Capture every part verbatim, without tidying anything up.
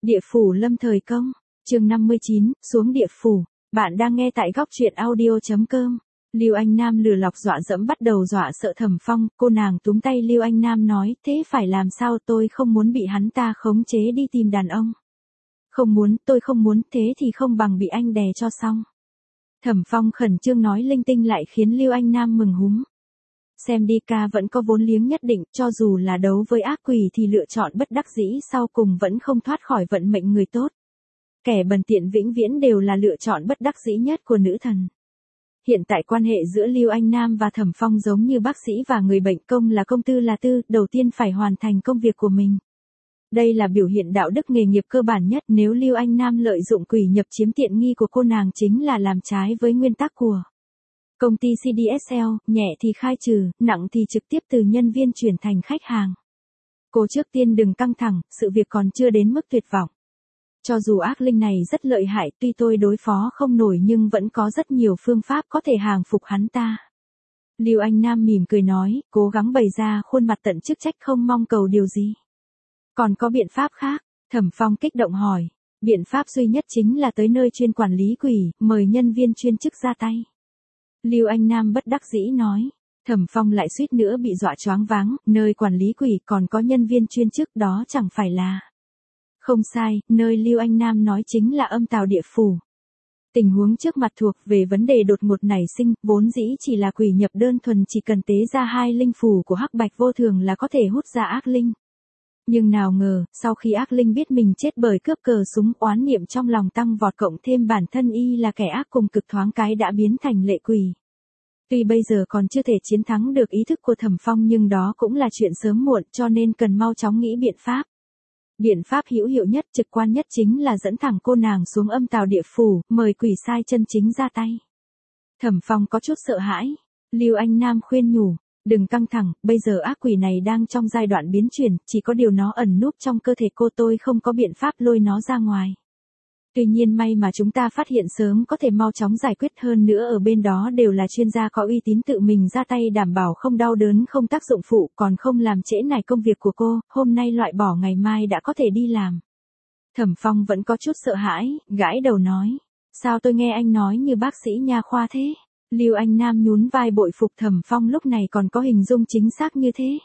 Địa phủ lâm thời công, chương năm mươi chín, xuống địa phủ. Bạn đang nghe tại góc truyện audio chấm com. Lưu Anh Nam lừa lọc dọa dẫm bắt đầu dọa sợ Thẩm Phong, cô nàng túm tay Lưu Anh Nam nói, thế phải làm sao, tôi không muốn bị hắn ta khống chế đi tìm đàn ông. Không muốn, tôi không muốn, thế thì không bằng bị anh đè cho xong. Thẩm Phong khẩn trương nói linh tinh lại khiến Lưu Anh Nam mừng húm. Xem đi ca vẫn có vốn liếng nhất định, cho dù là đấu với ác quỷ thì lựa chọn bất đắc dĩ sau cùng vẫn không thoát khỏi vận mệnh người tốt. Kẻ bần tiện vĩnh viễn đều là lựa chọn bất đắc dĩ nhất của nữ thần. Hiện tại quan hệ giữa Lưu Anh Nam và Thẩm Phong giống như bác sĩ và người bệnh, công là công, tư là tư, đầu tiên phải hoàn thành công việc của mình. Đây là biểu hiện đạo đức nghề nghiệp cơ bản nhất, nếu Lưu Anh Nam lợi dụng quỷ nhập chiếm tiện nghi của cô nàng chính là làm trái với nguyên tắc của công ty xê đê ét lờ, nhẹ thì khai trừ, nặng thì trực tiếp từ nhân viên chuyển thành khách hàng. Cô trước tiên đừng căng thẳng, sự việc còn chưa đến mức tuyệt vọng. Cho dù ác linh này rất lợi hại, tuy tôi đối phó không nổi nhưng vẫn có rất nhiều phương pháp có thể hàng phục hắn ta. Lưu Anh Nam mỉm cười nói, cố gắng bày ra khuôn mặt tận chức trách không mong cầu điều gì. Còn có biện pháp khác? Thẩm Phong kích động hỏi. Biện pháp duy nhất chính là tới nơi chuyên quản lý quỷ, mời nhân viên chuyên chức ra tay. Lưu Anh Nam bất đắc dĩ nói. Thẩm Phong lại suýt nữa bị dọa choáng váng, nơi quản lý quỷ còn có nhân viên chuyên chức, đó chẳng phải là... Không sai, nơi Lưu Anh Nam nói chính là âm tào địa phủ. Tình huống trước mặt thuộc về vấn đề đột ngột nảy sinh, vốn dĩ chỉ là quỷ nhập đơn thuần, chỉ cần tế ra hai linh phù của hắc bạch vô thường là có thể hút ra ác linh. Nhưng nào ngờ, sau khi ác linh biết mình chết bởi cướp cờ súng, oán niệm trong lòng tăng vọt, cộng thêm bản thân y là kẻ ác cùng cực, thoáng cái đã biến thành lệ quỷ. Tuy bây giờ còn chưa thể chiến thắng được ý thức của Thẩm Phong nhưng đó cũng là chuyện sớm muộn, cho nên cần mau chóng nghĩ biện pháp. Biện pháp hữu hiệu nhất, trực quan nhất chính là dẫn thẳng cô nàng xuống âm tào địa phủ, mời quỷ sai chân chính ra tay. Thẩm Phong có chút sợ hãi. Lưu Anh Nam khuyên nhủ, đừng căng thẳng, bây giờ ác quỷ này đang trong giai đoạn biến chuyển, chỉ có điều nó ẩn núp trong cơ thể cô, tôi không có biện pháp lôi nó ra ngoài. Tuy nhiên may mà chúng ta phát hiện sớm, có thể mau chóng giải quyết, hơn nữa ở bên đó đều là chuyên gia có uy tín, tự mình ra tay đảm bảo không đau đớn, không tác dụng phụ, còn không làm trễ nải công việc của cô, hôm nay loại bỏ ngày mai đã có thể đi làm. Thẩm Phong vẫn có chút sợ hãi, gãi đầu nói, sao tôi nghe anh nói như bác sĩ nha khoa thế? Lưu Anh Nam nhún vai bội phục Thẩm Phong lúc này còn có hình dung chính xác như thế.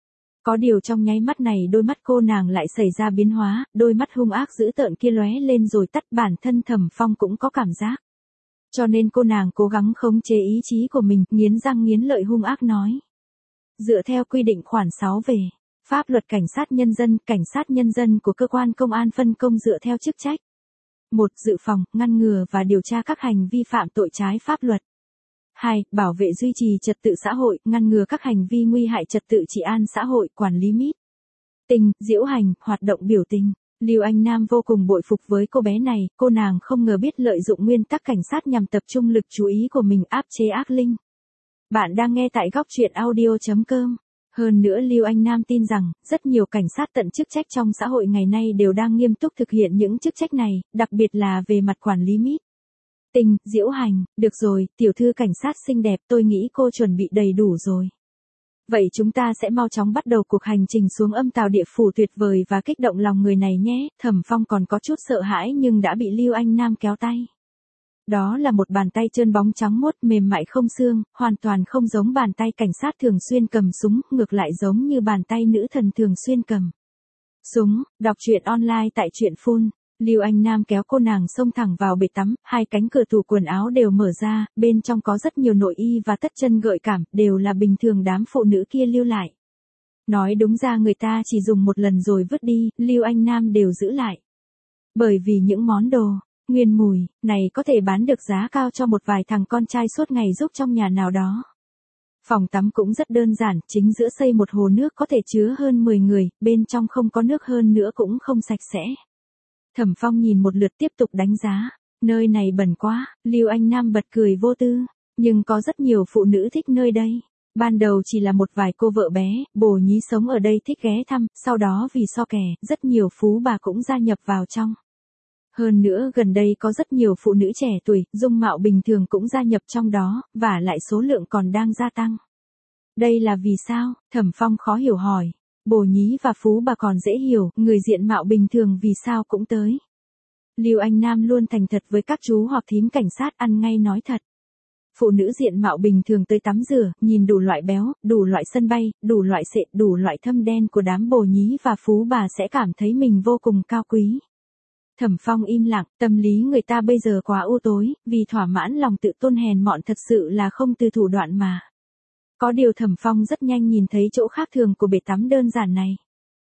Có điều trong nháy mắt này đôi mắt cô nàng lại xảy ra biến hóa, đôi mắt hung ác dữ tợn kia lóe lên rồi tắt, bản thân Thẩm Phong cũng có cảm giác. Cho nên cô nàng cố gắng khống chế ý chí của mình, nghiến răng nghiến lợi hung ác nói. Dựa theo quy định khoản sáu về pháp luật cảnh sát nhân dân, cảnh sát nhân dân của cơ quan công an phân công dựa theo chức trách. một. Dự phòng, ngăn ngừa và điều tra các hành vi phạm tội trái pháp luật. hai. Bảo vệ duy trì trật tự xã hội, ngăn ngừa các hành vi nguy hại trật tự trị an xã hội, quản lý mít tình, diễu hành, hoạt động biểu tình. Lưu Anh Nam vô cùng bội phục với cô bé này, cô nàng không ngờ biết lợi dụng nguyên tắc cảnh sát nhằm tập trung lực chú ý của mình áp chế ác linh. Bạn đang nghe tại góc truyện audio chấm com. Hơn nữa Lưu Anh Nam tin rằng, rất nhiều cảnh sát tận chức trách trong xã hội ngày nay đều đang nghiêm túc thực hiện những chức trách này, đặc biệt là về mặt quản lý mít tình, diễu hành. Được rồi, tiểu thư cảnh sát xinh đẹp, tôi nghĩ cô chuẩn bị đầy đủ rồi. Vậy chúng ta sẽ mau chóng bắt đầu cuộc hành trình xuống âm tào địa phủ tuyệt vời và kích động lòng người này nhé. Thẩm Phong còn có chút sợ hãi nhưng đã bị Lưu Anh Nam kéo tay. Đó là một bàn tay trơn bóng trắng muốt, mềm mại không xương, hoàn toàn không giống bàn tay cảnh sát thường xuyên cầm súng, ngược lại giống như bàn tay nữ thần thường xuyên cầm súng. Đọc truyện online tại truyện phun. Lưu Anh Nam kéo cô nàng xông thẳng vào bể tắm, hai cánh cửa tủ quần áo đều mở ra, bên trong có rất nhiều nội y và tất chân gợi cảm, đều là bình thường đám phụ nữ kia lưu lại. Nói đúng ra người ta chỉ dùng một lần rồi vứt đi, Lưu Anh Nam đều giữ lại. Bởi vì những món đồ nguyên mùi này có thể bán được giá cao cho một vài thằng con trai suốt ngày giúp trong nhà nào đó. Phòng tắm cũng rất đơn giản, chính giữa xây một hồ nước có thể chứa hơn mười người, bên trong không có nước, hơn nữa cũng không sạch sẽ. Thẩm Phong nhìn một lượt tiếp tục đánh giá, nơi này bẩn quá. Lưu Anh Nam bật cười vô tư, nhưng có rất nhiều phụ nữ thích nơi đây. Ban đầu chỉ là một vài cô vợ bé, bồ nhí sống ở đây thích ghé thăm, sau đó vì so kè, rất nhiều phú bà cũng gia nhập vào trong. Hơn nữa gần đây có rất nhiều phụ nữ trẻ tuổi, dung mạo bình thường cũng gia nhập trong đó, và lại số lượng còn đang gia tăng. Đây là vì sao? Thẩm Phong khó hiểu hỏi. Bồ Nhí và Phú Bà còn dễ hiểu, người diện mạo bình thường vì sao cũng tới. Lưu Anh Nam luôn thành thật với các chú hoặc thím cảnh sát, ăn ngay nói thật. Phụ nữ diện mạo bình thường tới tắm rửa, nhìn đủ loại béo, đủ loại sân bay, đủ loại sệ, đủ loại thâm đen của đám Bồ Nhí và Phú Bà sẽ cảm thấy mình vô cùng cao quý. Thẩm Phong im lặng, tâm lý người ta bây giờ quá u tối, vì thỏa mãn lòng tự tôn hèn mọn thật sự là không từ thủ đoạn mà. Có điều Thẩm Phong rất nhanh nhìn thấy chỗ khác thường của bể tắm đơn giản này.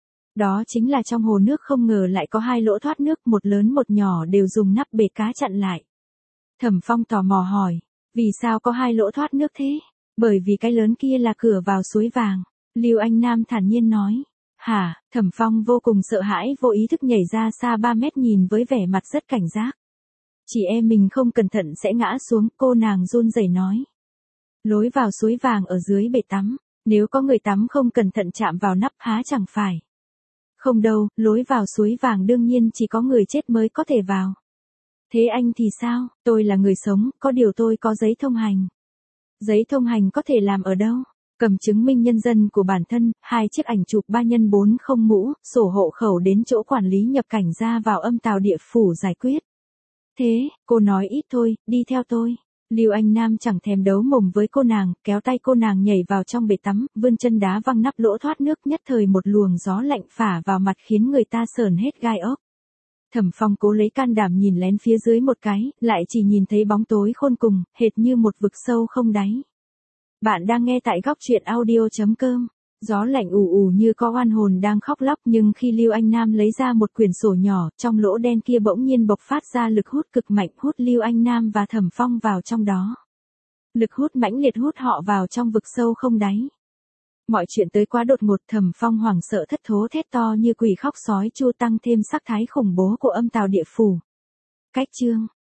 Đó chính là trong hồ nước không ngờ lại có hai lỗ thoát nước, một lớn một nhỏ đều dùng nắp bể cá chặn lại. Thẩm Phong tò mò hỏi, vì sao có hai lỗ thoát nước thế? Bởi vì cái lớn kia là cửa vào suối vàng. Lưu Anh Nam thản nhiên nói. Hả? Thẩm Phong vô cùng sợ hãi, vô ý thức nhảy ra xa ba mét nhìn với vẻ mặt rất cảnh giác. Chị em mình không cẩn thận sẽ ngã xuống, cô nàng run rẩy nói. Lối vào suối vàng ở dưới bể tắm, nếu có người tắm không cẩn thận chạm vào nắp há chẳng phải. Không đâu, lối vào suối vàng đương nhiên chỉ có người chết mới có thể vào. Thế anh thì sao? Tôi là người sống, có điều tôi có giấy thông hành. Giấy thông hành có thể làm ở đâu? Cầm chứng minh nhân dân của bản thân, hai chiếc ảnh chụp ba nhân bốn không mũ, sổ hộ khẩu đến chỗ quản lý nhập cảnh ra vào âm tàu địa phủ giải quyết. Thế, cô nói ít thôi, đi theo tôi. Lưu Anh Nam chẳng thèm đấu mồm với cô nàng, kéo tay cô nàng nhảy vào trong bể tắm, vươn chân đá văng nắp lỗ thoát nước, nhất thời một luồng gió lạnh phả vào mặt khiến người ta sởn hết gai ốc. Thẩm Phong cố lấy can đảm nhìn lén phía dưới một cái, lại chỉ nhìn thấy bóng tối khôn cùng, hệt như một vực sâu không đáy. Bạn đang nghe tại góc truyện audio chấm com. Gió lạnh ù ù như có oan hồn đang khóc lóc, nhưng khi Lưu Anh Nam lấy ra một quyển sổ nhỏ, trong lỗ đen kia bỗng nhiên bộc phát ra lực hút cực mạnh, hút Lưu Anh Nam và Thẩm Phong vào trong đó. Lực hút mãnh liệt hút họ vào trong vực sâu không đáy. Mọi chuyện tới quá đột ngột, Thẩm Phong hoảng sợ thất thố thét to như quỷ khóc sói chu, tăng thêm sắc thái khủng bố của âm tào địa phủ. Cách chương